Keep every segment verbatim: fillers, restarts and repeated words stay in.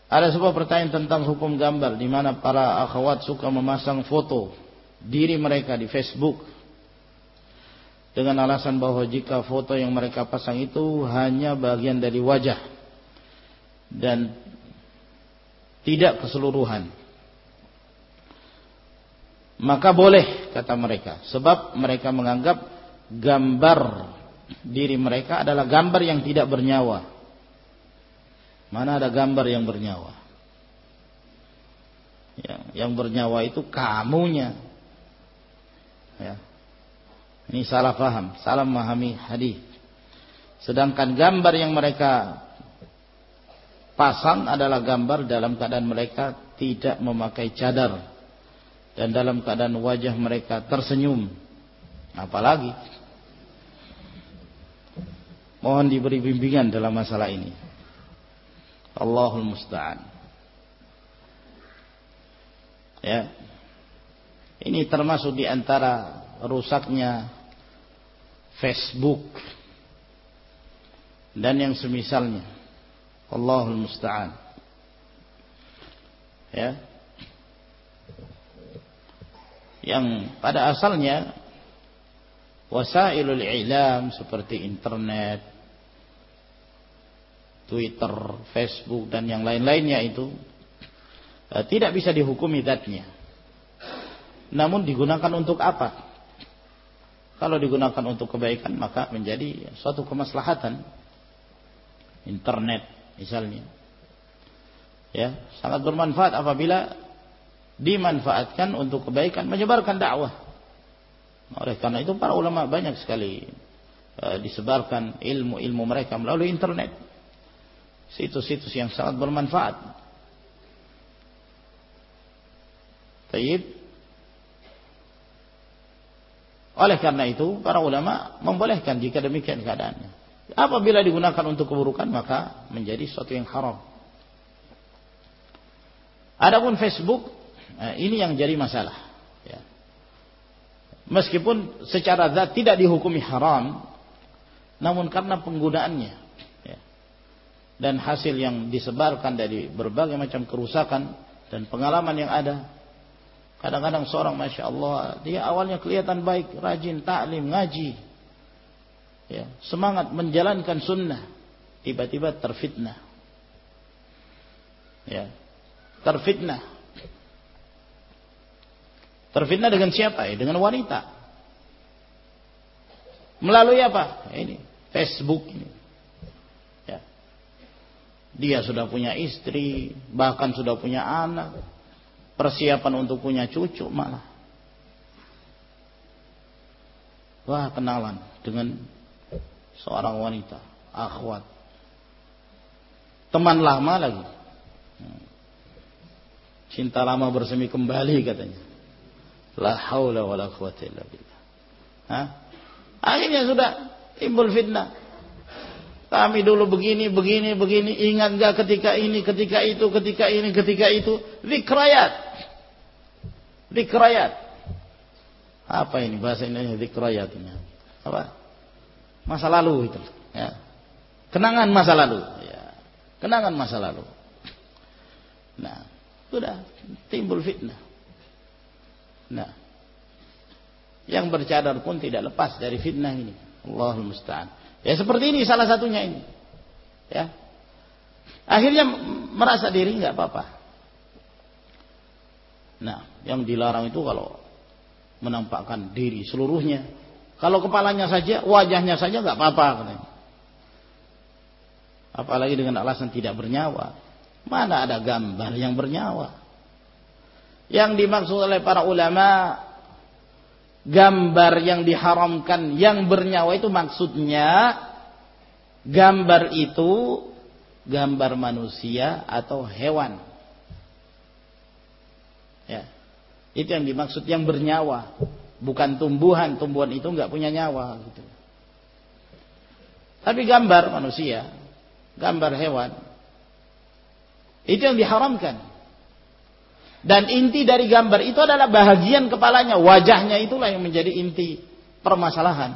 Ada sebuah pertanyaan tentang hukum gambar, di mana para akhwat suka memasang foto diri mereka di Facebook dengan alasan bahwa jika foto yang mereka pasang itu hanya bagian dari wajah dan tidak keseluruhan, maka boleh, kata mereka, sebab mereka menganggap gambar diri mereka adalah gambar yang tidak bernyawa. Mana ada gambar yang bernyawa? Yang, yang bernyawa itu kamunya. Ya. Ini salah paham, salah memahami hadis. Sedangkan gambar yang mereka pasang adalah gambar dalam keadaan mereka tidak memakai cadar dan dalam keadaan wajah mereka tersenyum. Apalagi mohon diberi bimbingan dalam masalah ini. Allahul musta'an. Ya. Ini termasuk di antara rusaknya Facebook dan yang semisalnya. Allahul musta'an. Ya. Yang pada asalnya wasailul i'lam seperti internet, Twitter, Facebook dan yang lain-lainnya itu eh, tidak bisa dihukumi zatnya. Namun digunakan untuk apa? Kalau digunakan untuk kebaikan maka menjadi suatu kemaslahatan. Internet misalnya, ya, sangat bermanfaat apabila dimanfaatkan untuk kebaikan, menyebarkan dakwah. Oleh karena itu para ulama banyak sekali uh, disebarkan ilmu-ilmu mereka melalui internet, situs-situs yang sangat bermanfaat. Tayyib. Oleh karena itu para ulama membolehkan jika demikian keadaannya. Apabila digunakan untuk keburukan maka menjadi sesuatu yang haram. Adapun Facebook, nah ini yang jadi masalah. Ya. Meskipun secara zat tidak dihukumi haram, namun karena penggunaannya, ya, dan hasil yang disebarkan dari berbagai macam kerusakan dan pengalaman yang ada, kadang-kadang seorang masya Allah dia awalnya kelihatan baik, rajin taklim, ngaji, ya, semangat menjalankan sunnah, tiba-tiba terfitnah, ya, terfitnah. Terfitnah dengan siapa? Ya, dengan wanita. Melalui apa? Ini Facebook ini. Ya. Dia sudah punya istri, bahkan sudah punya anak, persiapan untuk punya cucu malah. Wah, kenalan dengan seorang wanita, akhwat, teman lama lagi. Cinta lama bersemi kembali katanya. La haula wala quwwata illa billah. Hah? Akhirnya sudah timbul fitnah. Kami dulu begini, begini, begini. Ingat gak ketika ini, ketika itu, ketika ini, ketika itu. Zikrayat. Zikrayat. Apa ini bahasa Indonesia zikrayat ini? Apa? Masa lalu itu. Ya. Kenangan masa lalu. Ya. Kenangan masa lalu. Nah. Sudah timbul fitnah. Nah, yang bercadar pun tidak lepas dari fitnah ini. Allahul musta'an. Ya seperti ini salah satunya ini. Ya. Akhirnya merasa diri nggak apa-apa. Nah, yang dilarang itu kalau menampakkan diri seluruhnya. Kalau kepalanya saja, wajahnya saja nggak apa-apa katanya. Apalagi dengan alasan tidak bernyawa. Mana ada gambar yang bernyawa? Yang dimaksud oleh para ulama, gambar yang diharamkan yang bernyawa itu maksudnya gambar itu gambar manusia atau hewan. Ya, itu yang dimaksud yang bernyawa, bukan tumbuhan. Tumbuhan itu nggak punya nyawa. Gitu. Tapi gambar manusia, gambar hewan, itu yang diharamkan. Dan inti dari gambar itu adalah bahagian kepalanya, wajahnya itulah yang menjadi inti permasalahan.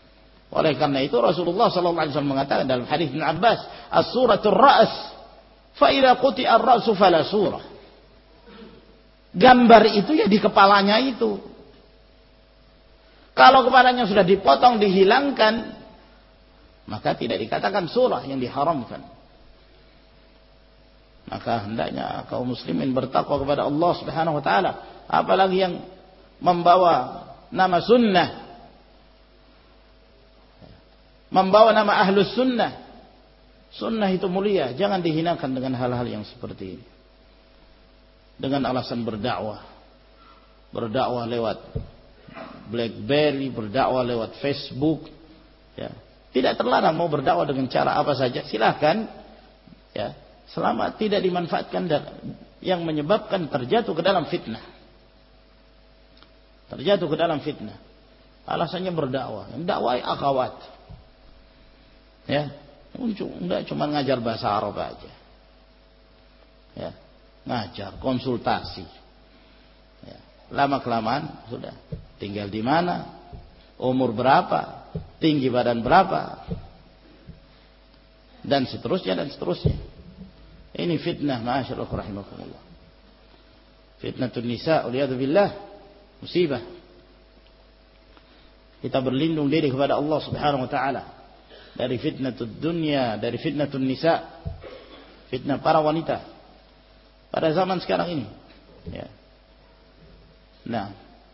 Oleh karena itu Rasulullah sallallahu alaihi wasallam mengatakan dalam hadis Ibnu Abbas, as-suratul ra's Fa idza quti'a ar-ra'su fala surah. Gambar itu ya di kepalanya itu. Kalau kepalanya sudah dipotong, dihilangkan, maka tidak dikatakan surah yang diharamkan. Maka hendaknya kaum muslimin bertakwa kepada Allah Subhanahu wa taala, apalagi yang membawa nama sunnah, membawa nama ahlus sunnah. Sunnah itu mulia, jangan dihinakan dengan hal-hal yang seperti ini. Dengan alasan berdakwah, berdakwah lewat BlackBerry, berdakwah lewat Facebook, ya. Tidak terlarang mau berdakwah dengan cara apa saja, silahkan, ya, selama tidak dimanfaatkan yang menyebabkan terjatuh ke dalam fitnah. Terjatuh ke dalam fitnah. Alasannya berdakwah, yang dakwah akhwat. Ya. Enggak cuma ngajar bahasa Arab aja, ya, ngajar, konsultasi, ya. Lama kelamaan sudah tinggal di mana, umur berapa, tinggi badan berapa, dan seterusnya dan seterusnya. Ini fitnah, ma'asyarallah rahimakumullah. Fitnatun nisa, waliyadzubillah, musibah. Kita berlindung diri kepada Allah Subhanahu wa taala dari fitnatud dunya, dari fitnatun nisa, fitnah para wanita pada zaman sekarang ini, ya. Nah,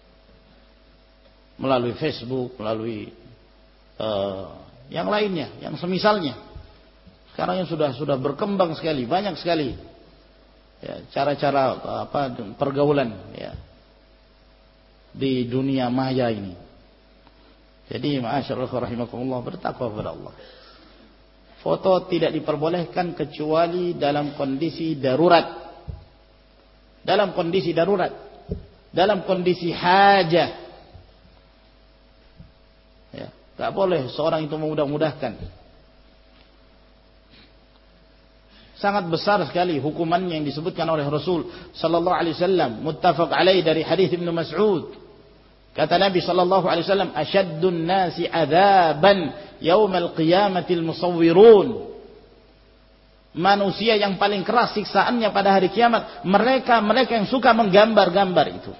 melalui Facebook, melalui uh, yang lainnya, yang semisalnya. Sekarang yang sudah sudah berkembang sekali, banyak sekali, ya, cara-cara apa pergaulan, ya, di dunia maya ini. Jadi ma'asyarallah rahimakumullah, bertakwa kepada Allah. Foto tidak diperbolehkan kecuali dalam kondisi darurat. Dalam kondisi darurat. Dalam kondisi hajah. Ya, tak boleh seorang itu memudah-mudahkan. Sangat besar sekali hukumannya yang disebutkan oleh Rasul sallallahu alaihi wasallam, muttafaq alaih dari hadis Ibnu Mas'ud. Kata Nabi sallallahu alaihi wasallam, asyaddun nasi adzaban yaumal qiyamatil musawwirun. Manusia yang paling keras siksaannya pada hari kiamat mereka-mereka yang suka menggambar-gambar itu.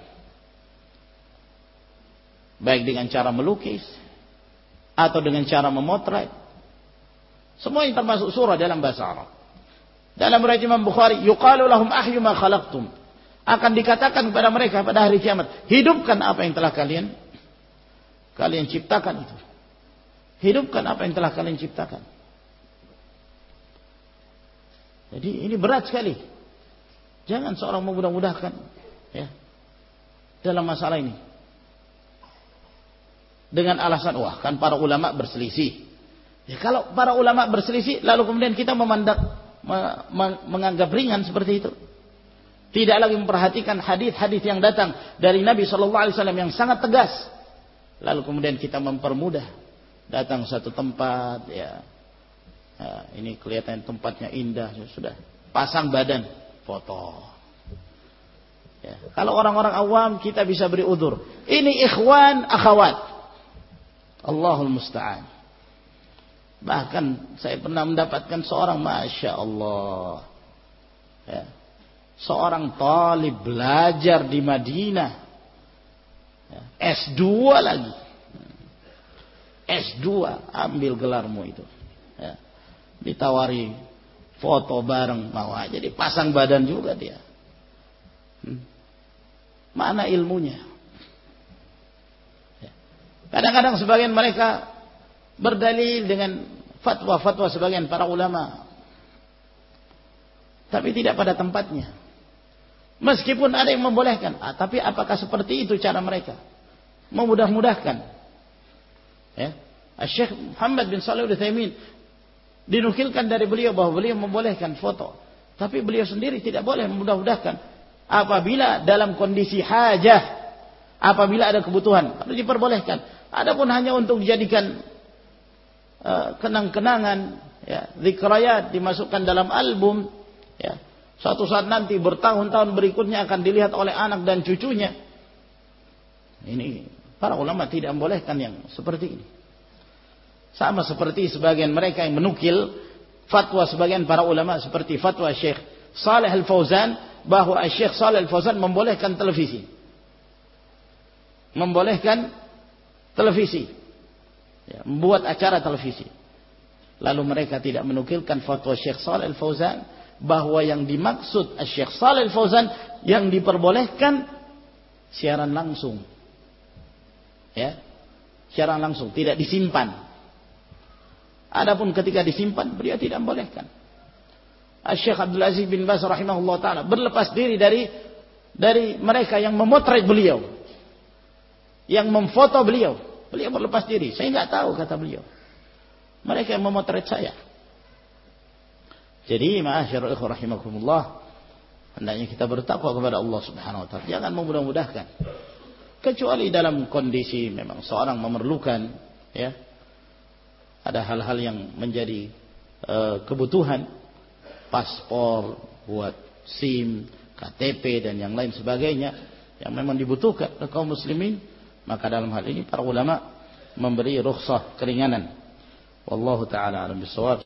Baik dengan cara melukis atau dengan cara memotret. Semua yang termasuk surah dalam bahasa Arab. Dalam riwayat Imam Bukhari, yuqalu lahum ahyu ma khalaqtum. Akan dikatakan kepada mereka pada hari kiamat, hidupkan apa yang telah kalian kalian ciptakan itu. Hidupkan apa yang telah kalian ciptakan. Jadi ini berat sekali. Jangan seorang memudah-mudahkan, ya, dalam masalah ini. Dengan alasan, wah kan para ulama berselisih. Ya, kalau para ulama berselisih, lalu kemudian kita memandang, menganggap ringan seperti itu. Tidak lagi memperhatikan hadis-hadis yang datang dari Nabi shallallahu alaihi wasallam yang sangat tegas. Lalu kemudian kita mempermudah. Datang satu tempat, ya, ya ini kelihatan tempatnya indah, sudah pasang badan, foto. Ya, kalau orang-orang awam kita bisa beri udzur. Ini ikhwan, akhwat. Allahul musta'an. Bahkan saya pernah mendapatkan seorang, masya Allah, ya, seorang talib belajar di Madinah, S dua lagi, S dua, ambil gelarmu itu, ya. Ditawari foto bareng, mau aja dipasang badan juga dia. hmm. Mana ilmunya? Kadang-kadang sebagian mereka berdalil dengan fatwa-fatwa sebagian para ulama, tapi tidak pada tempatnya. Meskipun ada yang membolehkan, ah, tapi apakah seperti itu cara mereka? Memudah-mudahkan. Ya. Syekh Muhammad bin Shalih Al-Utsaimin dinukilkan dari beliau bahwa beliau membolehkan foto, tapi beliau sendiri tidak boleh memudah-mudahkan. Apabila dalam kondisi hajah, apabila ada kebutuhan, harus diperbolehkan. Adapun hanya untuk dijadikan uh, kenang-kenangan, ya, zikrayat, dimasukkan dalam album, ya. Suatu saat nanti bertahun-tahun berikutnya akan dilihat oleh anak dan cucunya. Ini para ulama tidak membolehkan yang seperti ini. Sama seperti sebagian mereka yang menukil fatwa sebagian para ulama seperti fatwa Syekh Shalih Al-Fauzan bahwa Syekh Shalih Al-Fauzan membolehkan televisi. Membolehkan televisi. Ya, membuat acara televisi. Lalu mereka tidak menukilkan fatwa Syekh Shalih Al-Fauzan bahwa yang dimaksud Syekh Shalih Al-Fauzan yang diperbolehkan siaran langsung. Ya. Siaran langsung, tidak disimpan. Adapun ketika disimpan, beliau tidak membolehkan. Syekh Abdul Aziz bin Baz rahimahullah taala berlepas diri dari dari mereka yang memotret beliau. Yang memfoto beliau. Beliau berlepas diri. Saya enggak tahu kata beliau. Mereka yang memotret saya. Jadi, ma'asyiral ikhwah rahimakumullah, hendaknya kita bertakwa kepada Allah Subhanahu wa taala. Jangan memudah-mudahkan. Kecuali dalam kondisi memang seorang memerlukan, ya. Ada hal-hal yang menjadi uh, kebutuhan, paspor, buat SIM, K T P dan yang lain sebagainya yang memang dibutuhkan oleh kaum muslimin, maka dalam hal ini para ulama memberi rukhsah keringanan. Wallahu taala alam bisawab.